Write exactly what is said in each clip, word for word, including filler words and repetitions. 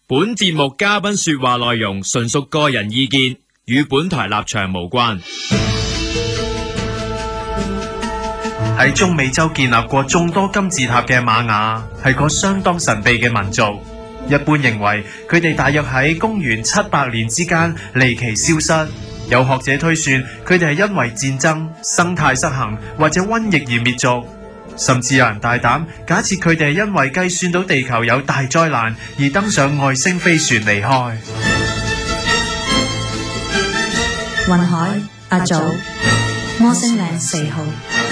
本節目嘉賓說話內容純屬個人意見，與本台立場無關。 喺中美洲建立過眾多金字塔嘅瑪雅係個相當神秘嘅民族，一般認為佢哋大約喺公元七百年之間離奇消失。有學者推算佢哋係因為戰爭、生態失衡或者瘟疫而滅族，甚至有人大膽假設佢哋係因為計算到地球有大災難而登上外星飛船離開。 雲海阿祖摩星嶺四號。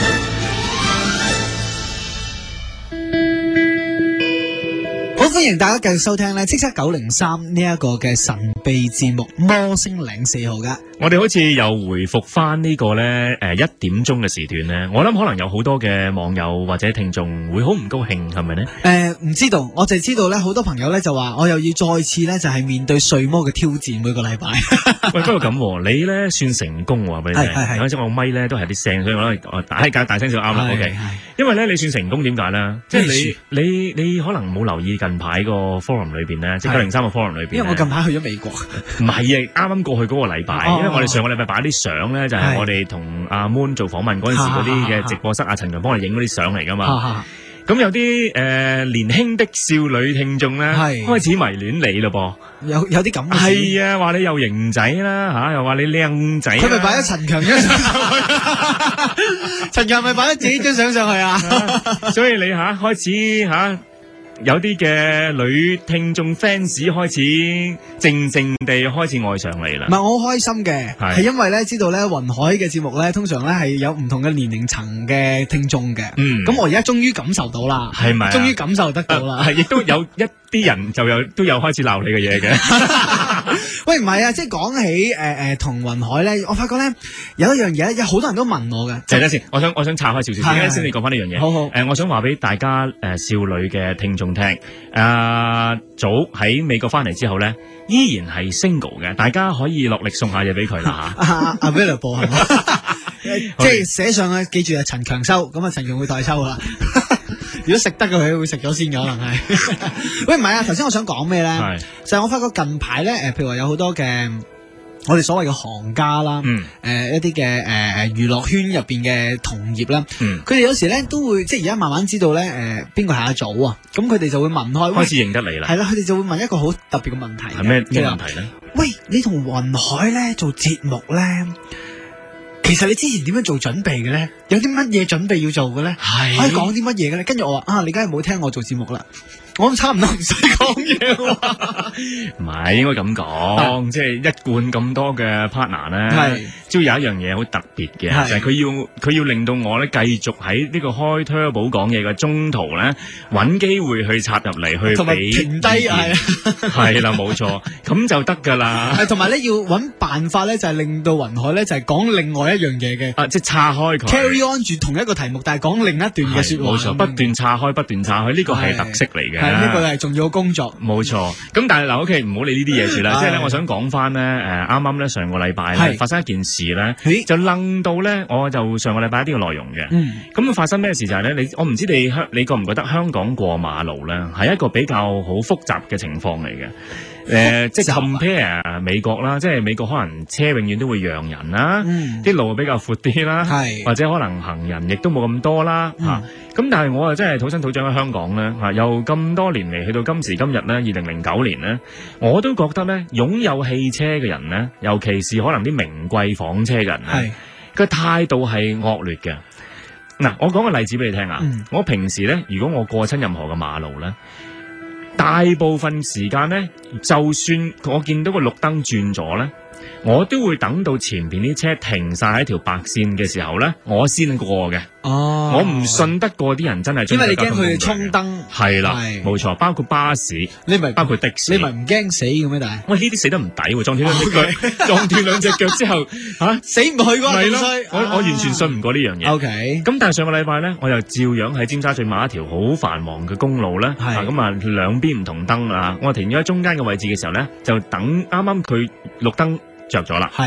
歡迎大家繼續收聽咧七七九零三呢一個嘅神秘節目摩星嶺四號噶。 我哋好似又回復翻呢個咧誒一點鐘嘅時段咧，我諗可能有好多嘅網友或者聽眾會好唔高興，係咪咧？ 誒唔知道，我就知道咧，好多朋友咧就話我又要再次咧就係面對睡魔嘅挑戰，每個禮拜。 喂，不過咁，你咧算成功喎，俾你聽。係係係。嗰陣我咪咧都係啲聲，所以我咧我大大大聲就啱啦。OK。因為咧你算成功點解咧？即係你你你可能冇留意近排個 forum 裏邊咧，即係九零三個 forum 裏邊。因為我近排去咗美國。唔係啊，啱啱過去嗰個禮拜，因為我哋上個禮拜擺啲相咧，就係我哋同阿 Moon 做訪問嗰陣時嗰啲嘅直播室，阿陳強幫我哋影嗰啲相嚟噶嘛。咁有啲誒年輕的少女聽眾咧，開始迷戀你咯噃。有有啲咁嘅事。係啊，話你又型仔啦嚇，又話你靚仔。佢咪擺咗陳強張相上去？陳強咪擺咗自己張相上去啊？所以你嚇開始嚇。有啲嘅女聽眾 fans 開始靜靜地開始愛上你啦。唔係，我好開心嘅，係因為咧知道咧雲海嘅節目咧通常咧係有唔同嘅年齡層嘅聽眾嘅。嗯，咁我而家終於感受到啦，係咪？終於感受得到啦，係亦都有一啲人就有都有開始鬧你嘅嘢嘅。喂，唔係啊，即係講起誒誒同雲海咧，我發覺咧有一樣嘢，有好多人都問我嘅。等陣先，我想我想岔開少少，點解先你講翻呢樣嘢？好好。誒，我想話俾大家誒少女嘅聽眾聽，阿祖喺美國翻嚟之後咧，依然係 single 嘅，大家可以落力送下嘢俾佢啦嚇。阿 Available 係嘛？即係寫上去，記住係陳強收，咁啊陳強會代收啦。如果食得嘅佢會食咗先嘅，可能係。喂，唔係啊，頭先我想講咩咧？就係我發覺近排咧，誒，譬如話有好多嘅我哋所謂嘅行家啦，誒、嗯呃、一啲嘅誒誒娛樂圈入邊嘅同業啦，佢哋、嗯、有時咧都會即係而家慢慢知道咧，誒邊個係阿祖啊？咁佢哋就會問開，開始認得你啦。係啦，佢哋就會問一個好特別嘅問題。係咩咩問題咧？喂，你同雲海咧做節目咧？其實你之前點樣做準備嘅咧？有啲乜嘢準備要做嘅咧？係可以講啲乜嘢嘅咧？跟住我話啊，你梗係冇聽我做節目啦。我差唔多唔使講嘢喎，唔係應該咁講，即係一貫咁多嘅 partner 咧，都有一樣嘢好特別嘅，就係佢要佢要令到我咧繼續喺呢個開 turbo 講嘢嘅中途咧，揾機會去插入嚟去俾停低係係啦，冇錯，咁就得㗎啦。係同埋咧要揾辦法咧，就係令到雲海咧就係講另外一樣嘢嘅，啊即係岔開佢 carry on 住同一個題目，但係講另一段嘅説話。冇錯，不斷岔開，不斷岔開，呢個係特色嚟嘅。呢個係重要嘅工作，冇錯。咁但係嗱 ，OK，唔好理呢啲嘢住啦。即係咧，我想講翻咧，誒，啱啱咧上個禮拜咧發生一件事咧，就楞到咧，我就上個禮拜一啲嘅內容嘅。嗯。咁發生咩事就係咧，你我唔知你香，你覺唔覺得香港過馬路咧係一個比較好複雜嘅情況嚟嘅？誒、呃，即係 compare 美國啦，即係美國可能車永遠都會讓人啦，啲、嗯、路比較闊啲啦，是或者可能行人亦都冇咁多啦，嚇、嗯。咁、啊、但係我啊真係土生土長喺香港咧，嚇，由咁多年嚟去到今時今日咧，二零零九年咧，我都覺得咧，擁有汽車嘅人咧，尤其是可能啲名貴房車嘅人咧，個是態度係惡劣嘅。嗱，我講個例子俾你聽啊，嗯、我平時咧，如果我過親任何嘅馬路咧，大部分時間咧，就算我見到個綠燈轉咗咧，我都會等到前邊啲車停晒喺條白線嘅時候咧，我先過嘅。哦，我唔信得過啲人真係，因為你驚佢哋衝燈。係啦，冇錯，包括巴士，你咪包括的士，你咪唔驚死嘅咩？但係，喂，呢啲死得唔抵喎，撞斷兩隻腳，撞斷兩隻腳之後，吓死唔去嗰個係咯，我我完全信唔過呢樣嘢。O K，咁但係上個禮拜咧，我又照樣喺尖沙咀買一條好繁忙嘅公路咧，係咁啊，兩邊唔同燈啊，我停咗喺中間嘅位置嘅時候咧，就等啱啱佢綠燈着咗啦。係。咁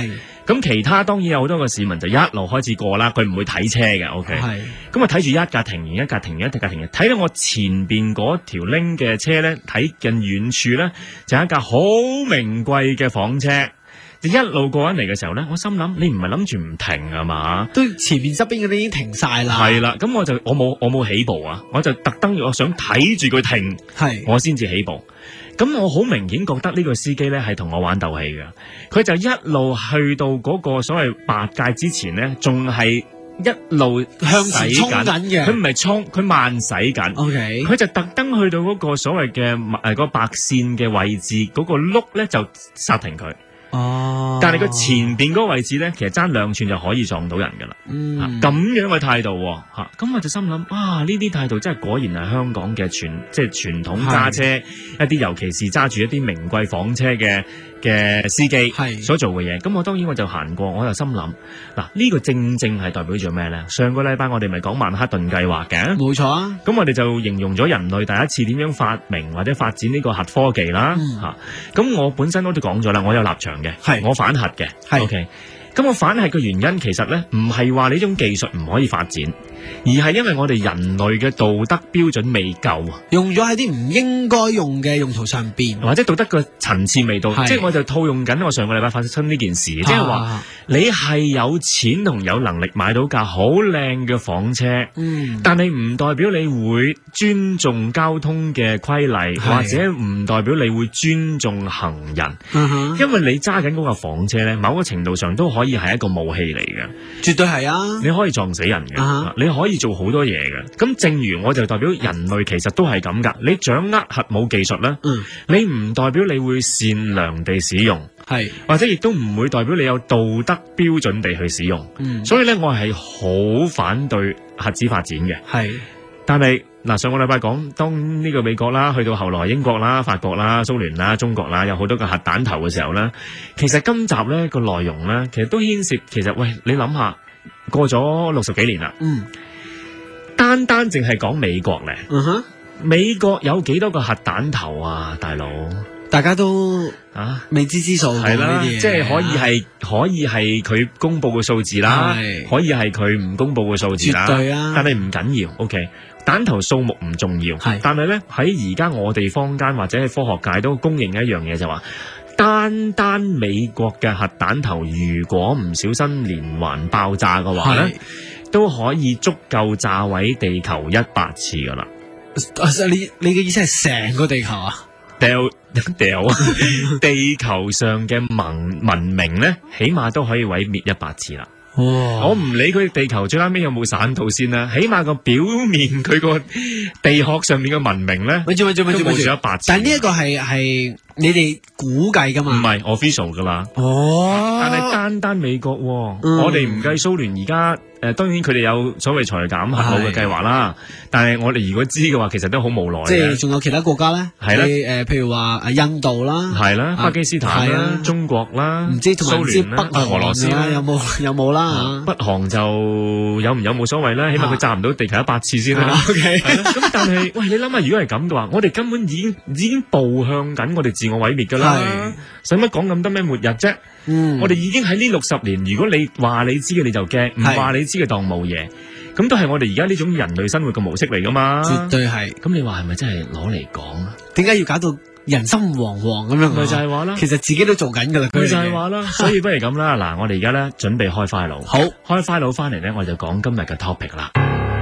咁其他當然有好多個市民就一路開始過啦，佢唔會睇車嘅。O K， 係咁啊，睇住一架停完，一架停完，一架停完，睇到我前邊嗰條拎嘅車咧，睇近遠處咧就係一架好名貴嘅房車。就一路過緊嚟嘅時候咧，我心諗你唔係諗住唔停啊嘛？ 都前面側邊嗰啲已經停晒啦。 係啦，咁我就我冇我冇起步啊，我就特登我想睇住佢停，係我先至起步。咁我好明顯覺得呢個司機咧係同我玩鬥氣嘅，佢就一路去到嗰個所謂八戒之前咧，仲係一路向前衝緊嘅。 佢唔係衝，佢慢駛緊。OK， 佢就特登去到嗰個所謂嘅誒嗰個白線嘅位置，嗰、嗰個轆咧就剎停佢。哦，但係佢前邊嗰個位置咧，其實爭兩寸就可以撞到人噶啦。嗯，咁、啊、樣嘅態度吓，咁、啊、我就心諗，啊呢啲態度真係果然係香港嘅傳即係傳統揸車一啲，尤其是揸住一啲名貴房車嘅嘅司機所做嘅嘢。咁我當然我就行過，我就心諗，嗱呢個正正係代表咗咩咧？上個禮拜我哋咪講曼克頓計劃嘅，冇錯啊。咁我哋就形容咗人類第一次點樣發明或者發展呢個核科技啦。吓，咁我本身都都講咗啦，我有立場嘅，係我反核嘅。係 OK， 咁我反核嘅原因其實咧唔係話呢種技術唔可以發展，而係因為我哋人類嘅道德標準未夠啊，用咗喺啲唔應該用嘅用途上邊，或者道德嘅層次未到。即係我就套用緊我上個禮拜發生呢件事，即係話你係有錢同有能力買到架好靚嘅房車，嗯，但係唔代表你會尊重交通嘅規例，或者唔代表你會尊重行人，嗯，因為你揸緊嗰架房車咧，某個程度上都可以係一個武器嚟嘅，絕對係啊！你可以撞死人嘅，uh-huh. 你可以做好多嘢嘅。咁正如我就代表人類其實都係咁噶，你掌握核武技術咧，嗯，你唔代表你會善良地使用，係或者亦都唔會代表你有道德標準地去使用，嗯，所以咧我係好反對核子發展嘅，係。但係嗱，上個禮拜講，當呢個美國啦，去到後來英國啦、法國啦、蘇聯啦、中國啦，有好多個核彈頭嘅時候咧，其實今集咧個內容咧，其實都牽涉，其實喂，你諗下，過咗六十幾年啦，嗯，單單淨係講美國咧，嗯哼，美國有幾多個核彈頭啊，大佬？大家都啊未知之數，係啦，即係可以係可以係佢公布嘅數字啦，可以係佢唔公布嘅數字啦，絕對啊！但係唔緊要 ，OK， 彈頭數目唔重要，係，但係咧喺而家我哋坊間或者係科學界都公認嘅一樣嘢就話，單單美國嘅核彈頭如果唔小心連環爆炸嘅話咧，都可以足夠炸毀地球一百次噶啦。你你嘅意思係成個地球啊？掉掉地球上嘅文文明咧，起碼都可以毀滅一百次啦。哇！我唔理佢地球最啱尾有冇散到先啦，起碼個表面佢個地殼上面嘅文明咧，咪住咪住咪住咪住一百次。但係呢一個係係你哋估計噶嘛？唔係 official 噶啦。哦，但係單單美國，嗯、我哋唔計蘇聯而家。誒，當然佢哋有所謂裁減核武嘅計劃啦，但係我哋如果知嘅話，其實都好無奈嘅。即係仲有其他國家咧，係啦，誒，譬如話誒印度啦，係啦，巴基斯坦啦，中國啦，唔知蘇聯啦，俄羅斯啦，有冇有冇啦？北韓就有唔有冇所謂咧？起碼佢炸唔到地球一百次先啦。OK，咁但係喂，你諗下，如果係咁嘅話，我哋根本已經已經步向緊我哋自我毀滅噶啦，使乜講咁多咩末日啫？嗯，我哋已經喺呢六十年，如果你話你知嘅你就驚，唔話你知嘅當冇嘢，咁都係我哋而家呢種人類生活嘅模式嚟噶嘛？絕對係。咁你話係咪真係攞嚟講啊？點解要搞到人心惶惶咁樣？咪就係話啦，其實自己都做緊噶啦。咪就係話啦，所以不如咁啦，嗱，我哋而家咧準備開 file， 好，開 file 翻嚟咧，我就講今日嘅 topic 啦。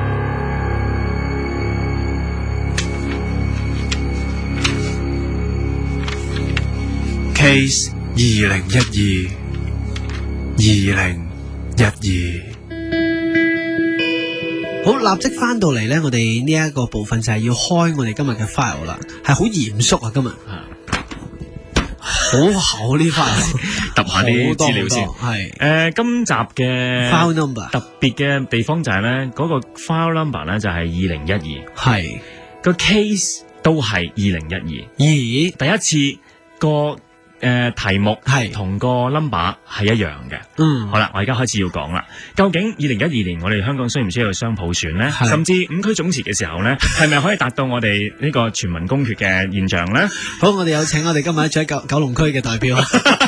Case 二零一二，二零一二。 好，立即翻到嚟咧，我哋呢一個部分就係要開我哋今日嘅 file 啦，係好嚴肅啊，今日好厚呢 file， 揼下啲資料先。係誒、呃，今集嘅 file number 特別嘅地方就係咧，嗰、那個 file number 咧就係二零一二，係個 case 都係二零一二。咦，第一次個。誒、呃，題目係同個 number 係一樣嘅。嗯，好啦，我而家開始要講啦。究竟二零一二年我哋香港需唔需要雙普選呢？甚至五區總辭嘅時候呢，係咪可以達到我哋呢個全民公決嘅現象呢？ 好，我哋有請我哋今日喺九九龍區嘅代表。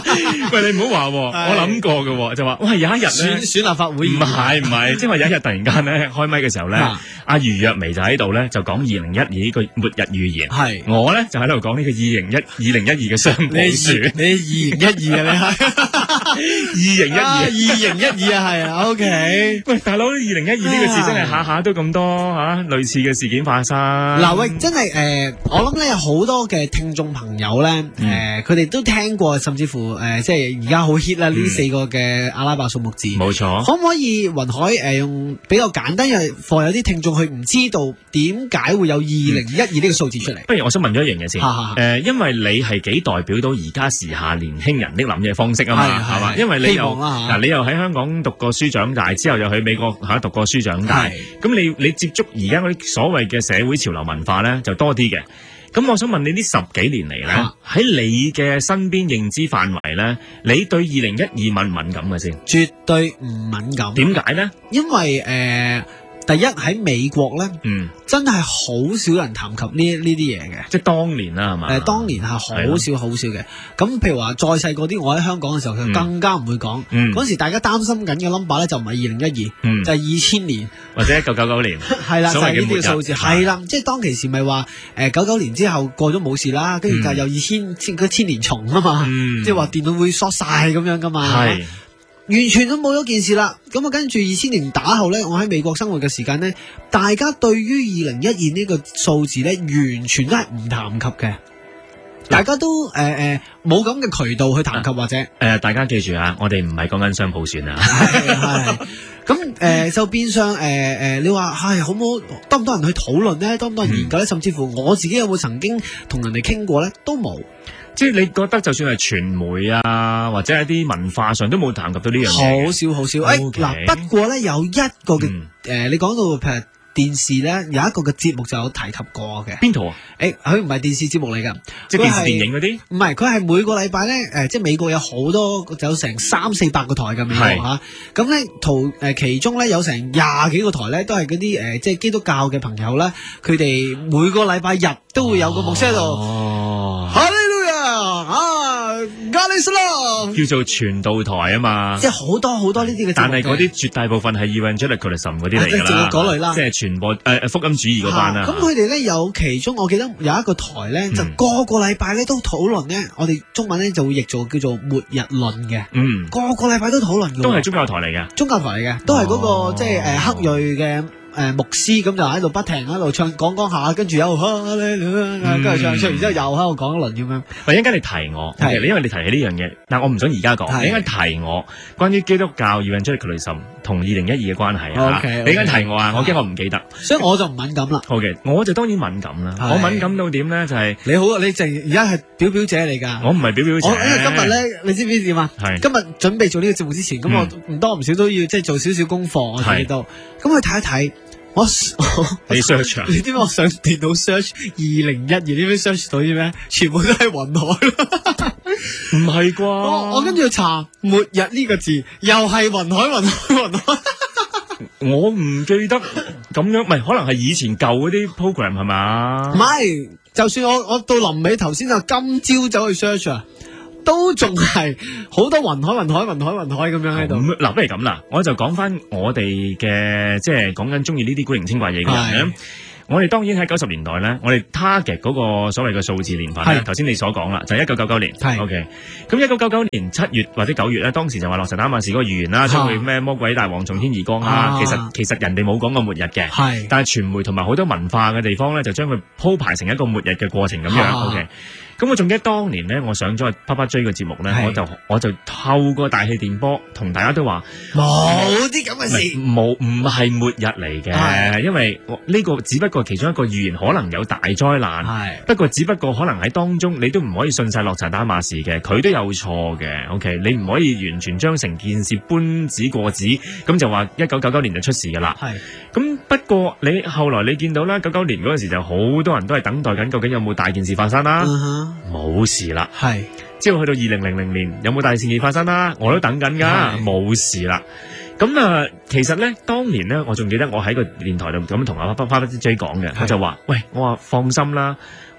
喂，你唔好話，我諗過嘅，就話喂有一日咧選選立法會， 唔係唔係，即係話有一日突然間咧開咪嘅時候咧，阿余若薇就喺度咧就講二零一二呢個末日預言，係我咧就喺度講呢個二零一二零一二嘅雙普選， 你二零一二啊你係二零一二二零一二啊係啊 OK， 喂大佬二零一二呢個字真係下下都咁多吓類似嘅事件發生。 嗱喂，真係誒，我諗咧有好多嘅聽眾朋友咧，誒佢哋都聽過，甚至乎誒即係而家好 hit 啦呢四個嘅阿拉伯數目字， 冇錯。 可唔可以雲海誒用比較簡單，因為放有啲聽眾佢唔知道點解會有二零一二呢個數字出嚟？ 不如我想問咗一樣嘢先，誒，因為你係幾代表到而家時下年輕人的諗嘢方式啊嘛，係嘛？因為你又嗱，你又喺香港讀過書長大，之後又去美國嚇讀過書長大，咁你你接觸而家嗰啲所謂嘅社會潮流文化咧，就多啲嘅。咁我想問你呢十幾年嚟咧，喺你嘅身邊認知範圍咧，你對二零一二敏唔敏感嘅先？ 絕對唔敏感。點解咧？因為誒。呃第一喺美國咧，嗯，真係好少人談及呢呢啲嘢嘅， 即係當年啦，係嘛？ 誒、呃，當年係好少好少嘅。咁譬如話再細個啲，我喺香港嘅時候，佢更加唔會講。嗰、嗯、時大家擔心緊嘅 number 咧，就唔係二零一二，就係二千年或者一九九九年。係啦，就係呢啲嘅數字。係啦，即係當其時咪話誒九九年之後過咗冇事啦，跟住就又二千千嗰千年蟲啊嘛，嗯、即係話電腦會縮晒咁樣噶嘛。係。完全都冇咗件事啦，咁啊跟住二千年打後咧，我喺美國生活嘅時間咧，大家對於二零一二呢個數字咧，完全都係唔談及嘅，大家都誒誒冇咁嘅渠道去談及、啊、或者誒、 呃，大家記住啊，我哋唔係講緊雙普選啊， 係咁誒就變相誒誒、呃呃，你話係好唔好多唔多人去討論咧，多唔多人研究咧，嗯、甚至乎我自己有冇曾經同人哋傾過咧，都冇。 即係你覺得就算係傳媒啊，或者一啲文化上都冇談及到呢樣嘢， 好少好少。誒嗱，不過咧有一個嘅誒、嗯呃，你講到譬如電視咧有一個嘅節目就有提及過嘅。 邊套啊？ 誒、欸，佢唔係電視節目嚟噶， 即係電視電影嗰啲？唔係， 佢係每個禮拜咧誒，即係美國有好多有成三四百個台嘅美國嚇，咁咧圖誒其中咧有成廿幾個台咧都係嗰啲誒，即係基督教嘅朋友咧，佢哋每個禮拜日都會有個牧師喺度。哦。啊，加利斯啦， 叫做傳道台啊嘛， 即係好多好多呢啲嘅， 但係嗰啲絕大部分係 evangelicalism 嗰啲嚟㗎啦， 嗰類啦， 即係傳播誒、呃、福音主義嗰班啦。 咁佢哋咧有其中，我記得有一個台咧，嗯、就個個禮拜咧都討論咧，我哋中文咧就會譯做叫做末日論嘅。嗯，個個禮拜都討論嘅， 都係宗教台嚟嘅， 宗教台嚟嘅，都係嗰、那個、哦、即係誒、呃、黑裔嘅。誒、呃，牧師咁就喺度不停喺度唱講講下，跟住又跟住唱唱，然之後又喺度講一輪咁樣。 喂，一陣間你提我，係你因為你提起呢樣嘢，但我唔想而家講，你應該提我關於基督教 evangelicalism 同二零一二嘅關係啊。你應該提我啊，我驚我唔記得， 所以我就唔敏感啦。 好嘅，我就當然敏感啦。我敏感到點咧？就係你好，你淨而家係表表姐嚟㗎。 我唔係表表姐。 我因為今日咧，你知唔知點啊？係今日準備做呢個節目之前，咁我唔多唔少都要即係做少少功課，我睇到。咁去睇一睇。我我你 search 啊？ 你知唔知我上電腦 search 二零一二呢邊 search 到啲咩？全部都係雲海咯， 唔係啩？ 我我跟住查末日呢個字，又係雲海雲海雲海。 我唔記得咁樣，唔係可能係以前舊嗰啲 program 係嘛？ 唔係，就算我我到臨尾頭先就今朝走去 search 啊。都仲係好多雲海、雲海、雲海、雲海咁樣喺度。 嗱、嗯，不如咁啦，我就講翻我哋嘅，即係講緊中意呢啲古靈精怪嘢嘅人咧。我哋當然喺九十年代咧，我哋 target 嗰個所謂嘅數字年份咧，頭先你所講啦，就係一九九九年。係 OK。咁一九九九年七月或者九月咧，當時就話洛神丹馬士嗰個預言啦，將會咩魔鬼大王從天而降啦。其實其實人哋冇講過末日嘅，係。但係傳媒同埋好多文化嘅地方咧，就將佢鋪排成一個末日嘅過程咁樣。OK。咁我仲記得當年咧，我上咗去啪啪追個節目咧，我就我就透過大氣電波同大家都話冇啲咁嘅事， 冇唔係末日嚟嘅，因為呢個只不過其中一個預言，可能有大災難，係不過只不過可能喺當中你都唔可以信晒洛查丹馬士嘅，佢都有錯嘅。OK，你唔可以完全將成件事搬紙過紙，咁就話一九九九年就出事噶啦。係咁不過你後來你見到啦，九九年嗰陣時就好多人都係等待緊，究竟有冇大件事發生啦。冇事啦，係之後去到二零零零年有冇大事件發生啦？我都等緊噶，冇事啦。咁啊，其實咧，當年咧，我仲記得我喺個電台度咁同阿花花花 J 講嘅，我就話：喂，我話放心啦，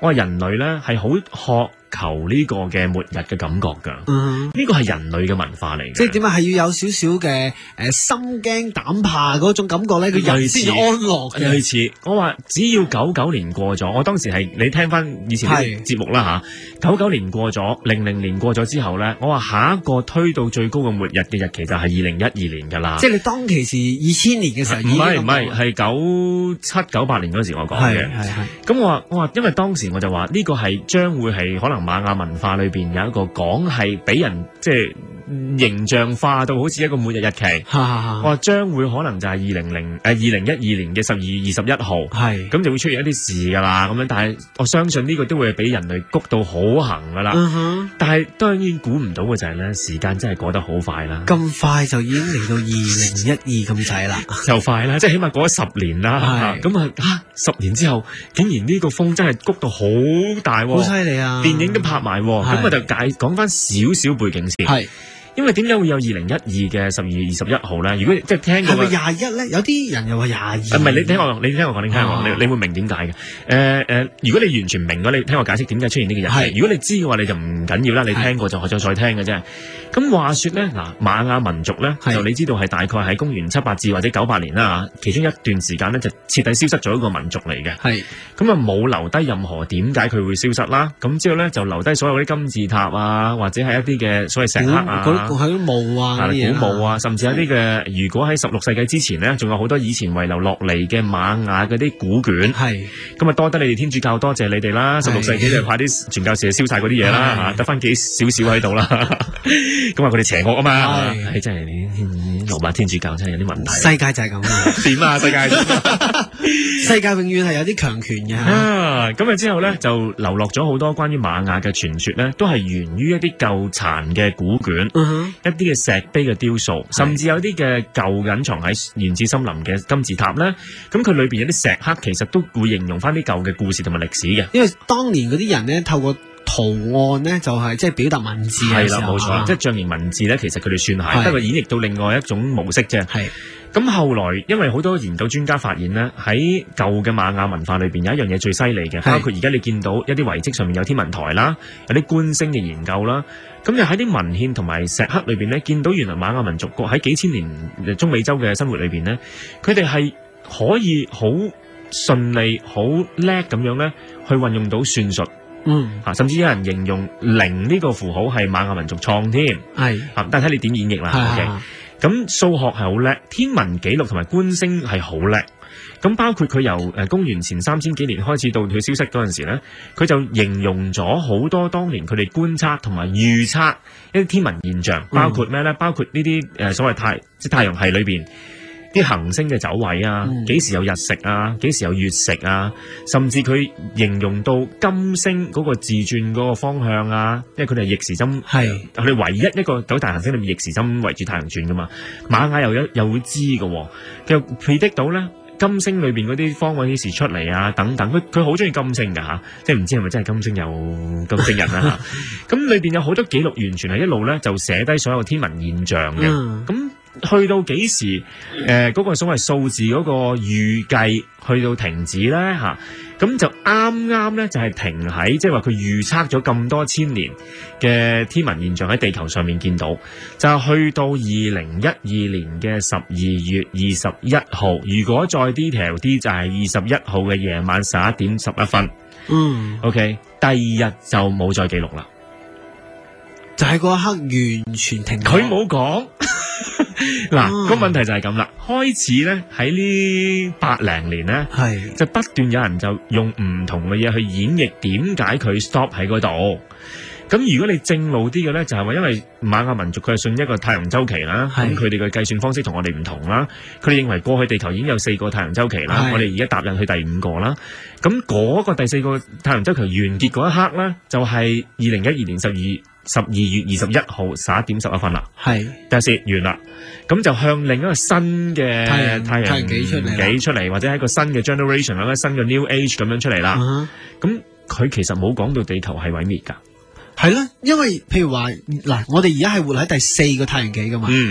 我話人類咧係好渴求呢個嘅末日嘅感覺㗎， 嗯， 呢個係人類嘅文化嚟嘅。 即係點啊？係要有少少嘅誒心驚膽怕嗰種感覺咧，佢人先至安樂嘅。 類似我話，只要九九年過咗，我當時係你聽翻以前啲節目啦嚇，九九年過咗，零零年過咗之後咧，我話下一個推到最高嘅末日嘅日期就係二零一二年㗎啦。 即係你當其時二千年嘅時候已經， 唔係唔係係九七九八年嗰時我講嘅。 係係係。 咁我話我話，因為當時我就話呢個係將會係可能瑪雅文化裏邊有一個講係俾人即係形象化到好似一個末日日期。我話將會可能就係二零零誒二零一二年嘅十二月二十一號。係咁就會出現一啲事㗎啦。咁樣，但係我相信呢個都會係俾人類谷到好行㗎啦。嗯、但係當然估唔到嘅就係咧，時間真係過得好快啦。 咁快就已經嚟到二零一二咁滯啦， 就快啦，即係起碼過咗十年啦。咁啊，啊十年之後，竟然呢個風真係谷到好大， 好犀利啊！ 電影都拍埋，咁我就解講翻少少背景先。係。因為點解會有二零一二嘅十二月二十一號咧？如果即係聽過， 係咪廿一咧？有啲人又話廿二。 唔係你聽我，你聽我講，你聽我講，你你會明點解嘅？誒誒，如果你完全唔明嘅，你聽我解釋點解出現呢個日期。如果你知嘅話，你就唔緊要啦。你聽過就再再聽嘅啫。咁話說咧，嗱，瑪雅民族咧，就你知道係大概喺公元七八至或者九八年啦嚇，其中一段時間咧就徹底消失咗一個民族嚟嘅。係。咁啊冇留低任何點解佢會消失啦。咁之後咧就留低所有嗰啲金字塔啊，或者係一啲嘅所謂石刻啊。 喺墓啊， 古墓啊，甚至有啲嘅，如果喺十六世紀之前咧，仲有好多以前遺留落嚟嘅瑪雅嗰啲古卷。係，咁啊多得你哋天主教，多謝你哋啦！十六世紀就派啲傳教士燒晒嗰啲嘢啦，嚇得翻幾少少喺度啦。咁啊，佢哋邪惡啊嘛，係真係你羅馬天主教真係有啲問題。 世界就係咁點啊？世界， 世界永遠係有啲強權嘅。 啊，咁啊之後咧就流落咗好多關於瑪雅嘅傳說咧，都係源於一啲舊殘嘅古卷。一啲嘅石碑嘅雕塑，甚至有啲嘅舊隱藏喺原始森林嘅金字塔咧，咁佢裏邊有啲石刻，其實都會形容翻啲舊嘅故事同埋歷史嘅。 因為當年嗰啲人咧，透過圖案咧，就係即係表達文字嘅時候。係啦，冇錯，啊、即係象形文字咧，其實佢哋算係，不過演繹到另外一種模式啫。係。咁後來，因為好多研究專家發現咧，喺舊嘅瑪雅文化裏邊有一樣嘢最犀利嘅，包括而家你見到一啲遺跡上面有天文台啦，有啲觀星嘅研究啦，咁就喺啲文獻同埋石刻裏邊咧，見到原來瑪雅民族國喺幾千年中美洲嘅生活裏邊咧，佢哋係可以好順利、好叻咁樣咧，去運用到算術。嗯，嚇，甚至有人形容零呢個符號係瑪雅民族創添。係，嚇，但係睇你點演繹啦。OK。咁數學係好叻，天文記錄同埋觀星係好叻。咁包括佢由誒公元前三千幾年開始到佢消失嗰陣時咧，佢就形容咗好多當年佢哋觀察同埋預測一啲天文現象，包括咩咧？包括呢啲誒所謂太即太陽系裏邊啲行星嘅走位啊，幾時有日食啊，幾時有月食啊，甚至佢形容到金星嗰個自轉嗰個方向啊，因為佢哋係逆時針，係佢哋唯一一個九大行星裏面逆時針圍住太陽轉噶嘛，瑪雅又有又會知嘅，佢又 predict 到咧金星裏邊嗰啲方位幾時出嚟啊，等等，佢佢好中意金星噶吓，即係唔知係咪真係金星有金星人啊吓，咁裏邊有好多記錄，完全係一路咧就寫低所有天文現象嘅，咁、嗯。去到幾時？誒、呃，嗰、那個所謂數字嗰個預計去到停止咧嚇，咁、啊、就啱啱咧就係、是、停喺，即係話佢預測咗咁多千年嘅天文現象喺地球上面見到，就去到二零一二年嘅十二月二十一號。如果再 detail 啲，就係二十一號嘅夜晚十一點十一分。嗯 ，OK，第二日就冇再記錄啦， 就喺嗰一刻完全停。 佢冇講。嗱，個問題就係咁啦。開始咧喺呢八零年咧，係就不斷有人就用唔同嘅嘢去演繹點解佢 stop 喺嗰度。咁如果你正路啲嘅咧，就係話因為瑪雅民族佢係信一個太陽週期啦，咁佢哋嘅計算方式同我哋唔同啦。佢哋認為過去地球已經有四個太陽週期啦，我哋而家踏入去第五個啦。咁嗰個第四個太陽週期完結嗰一刻咧，就係二零一二年十二十二月二十一號十一點十一分啦。係，但係完啦，咁就向另一個新嘅太陽太陽紀出嚟，紀出嚟或者係一個新嘅 generation 或者新嘅 new age 咁樣出嚟啦。咁佢其實冇講到地球係毀滅㗎。係啦，因為譬如話嗱，我哋而家係活喺第四個太陽紀噶嘛，嗯，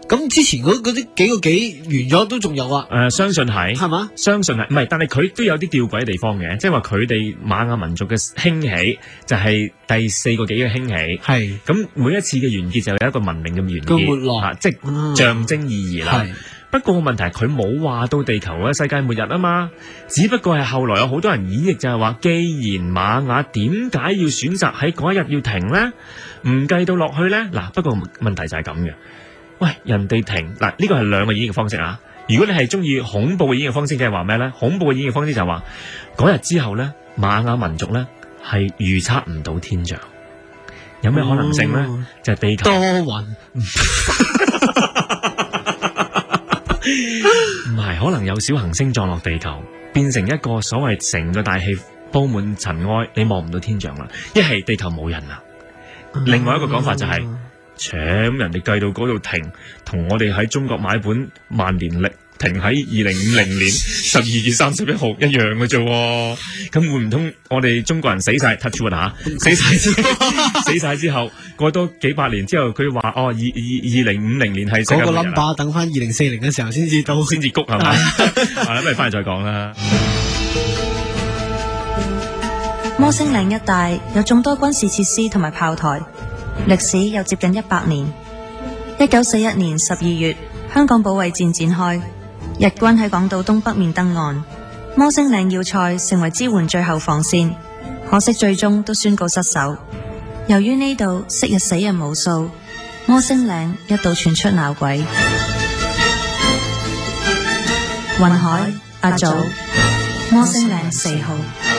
咁之前嗰嗰啲幾個幾完咗都仲有啊？ 誒、呃，相信係係嘛？ 相信係，唔係，但係佢都有啲吊詭嘅地方嘅，即係話佢哋瑪雅民族嘅興起就係第四個幾嘅興起， 係咁每一次嘅完結就有一個文明嘅完結， 個沒落啊，即係象徵意義啦。 係不過個問題係佢冇話到地球嘅世界末日啊嘛，只不過係後來有好多人演繹就係話，既然瑪雅點解要選擇喺嗰一日要停呢？唔計到落去呢？嗱，不過問題就係咁嘅。喂，人哋停嗱，呢個係兩個演繹方式啊。如果你係中意恐怖嘅演繹方式，即係話咩呢？恐怖嘅演繹方式就係話嗰日之後呢，瑪雅民族呢係預測唔到天象，有咩可能性呢？哦、就係地球多雲。 唔係，可能有小行星撞落地球，變成一個所謂成個大氣布滿塵埃，你望唔到天象啦。一係地球冇人啦。另外一個講法就係、是，切、嗯、人哋計到嗰度停，同我哋喺中國買本萬年曆停喺二零五零年十二月三十一號一樣嘅啫。咁會唔通我哋中國人死晒 touch wood 吓，死晒之後死晒之後，過多幾百年之後，佢話哦，二二二零五零年係嗰個 number 等翻二零四零嘅時候先至到， 先至谷係嘛？係啦，不如翻嚟再講啦。 摩星嶺一帶有眾多軍事設施同埋炮台，歷史有接近一百年。一九四一年十二月，香港保衛戰展開，日軍喺港島東北面登岸，摩星嶺要塞成為支援最後防線，可惜最終都宣告失守。由於呢度昔日死人無數，摩星嶺一度傳出鬧鬼。雲海、阿祖，摩星嶺四號。